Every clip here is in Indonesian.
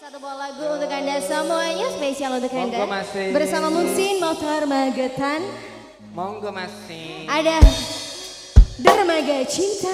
Satu buah lagu untuk Anda semuanya, spesial untuk Anda. Monggo masih. Bersama Muksin Motor Magetan. Monggo masih. Ada Dermaga Cinta.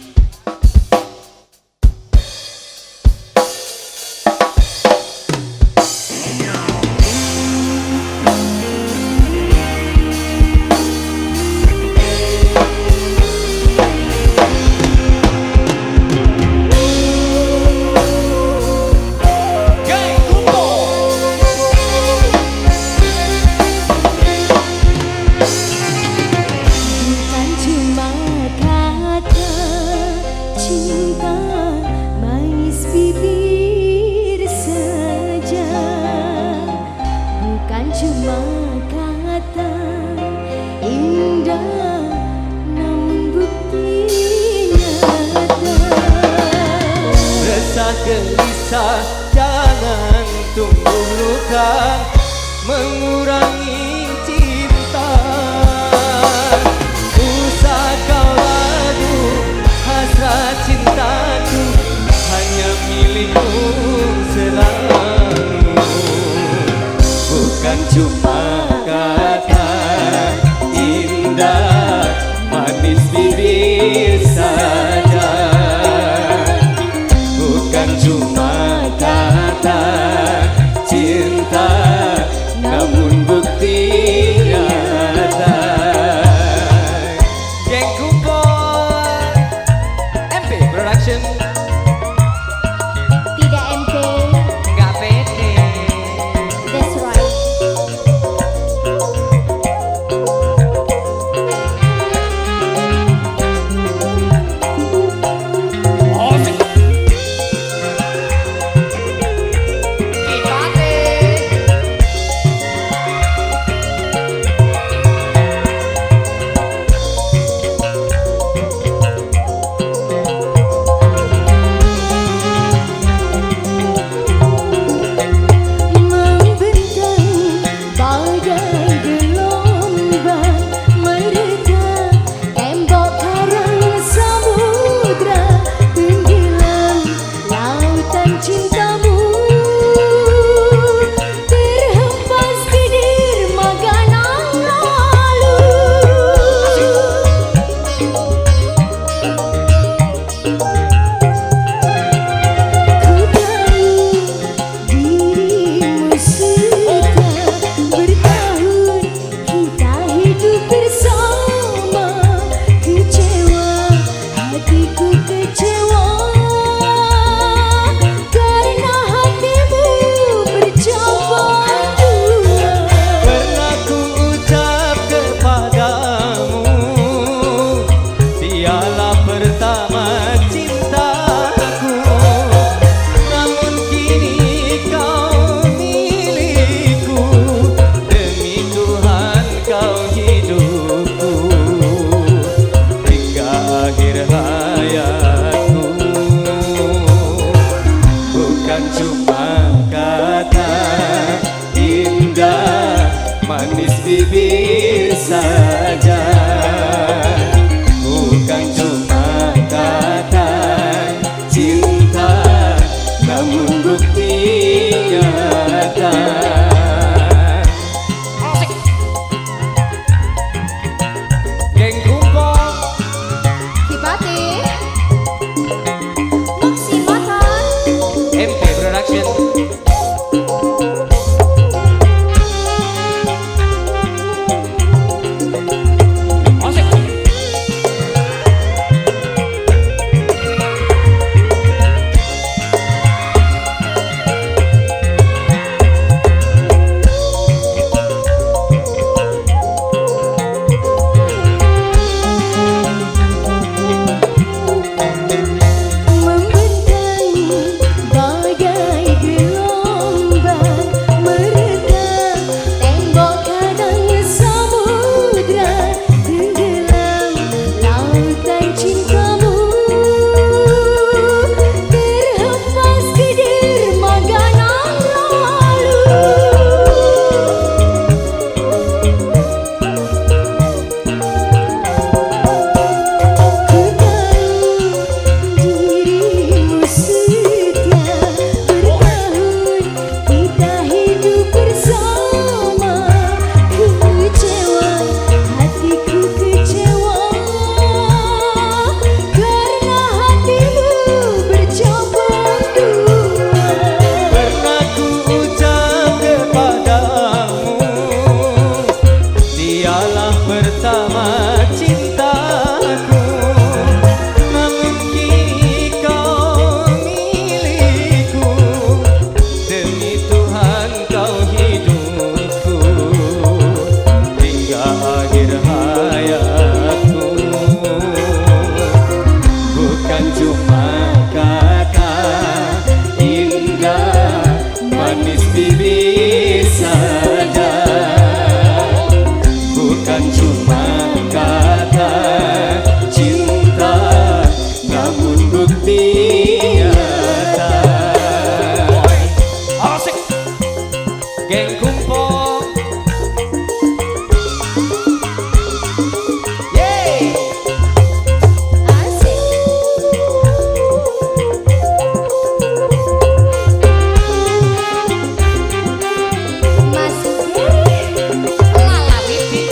Cuma kata indah, namun bukti nyata. Resah gelisah, jangan tumbuh luka, mengurangi cinta. Usah kau lagu hasrat cintaku, hanya milikmu selalu. Bukan cuma kata indah, manis bibir saja. Bukan cuma kata cinta, namun bukti nyata. Geng Kumpul MP Production. Tidak MP, enggak PT. that's right. Manis bibir saja, bukan cuma kata cinta, namun bukti nyata. Geng Kumpul Kipati Muksin Motor MP Production. Geng Kumpong. Yeay. Asik. Mas Lala Bibi.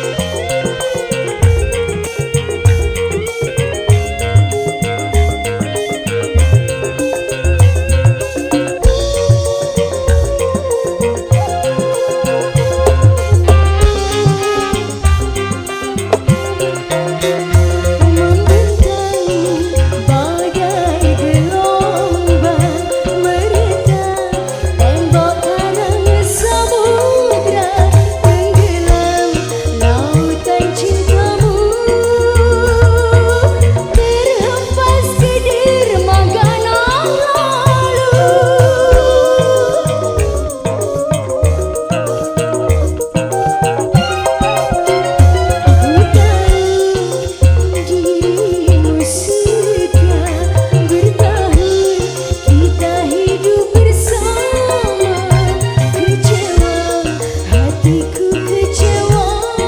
Badai gelombang meredah, tembok karang samudra tenggelam lautan cintamu, terhempas ke dermaga nan lalu. Ku tahu dirimu setia bertahun kita hidup bersama. Kecewa hatiku kecewa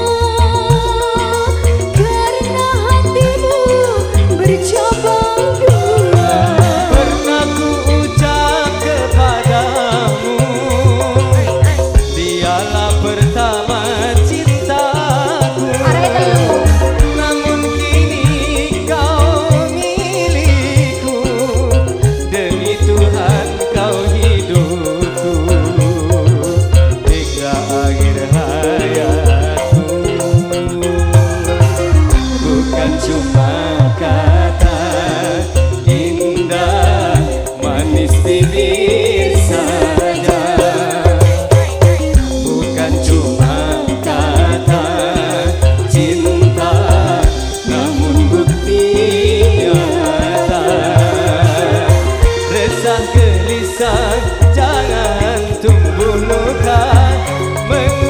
karena hatimu bercabang dua. Pernah ku ucap kepadamu, dialah pertama cintaku. Namun kini kau milikku, demi Tuhan kau hidupku hingga akhir hayatku. Bukan cuma kata indah manis bibir saja, bukan cuma kata cinta, namun bukti nyata. Resah gelisah jangan tumbuh luka.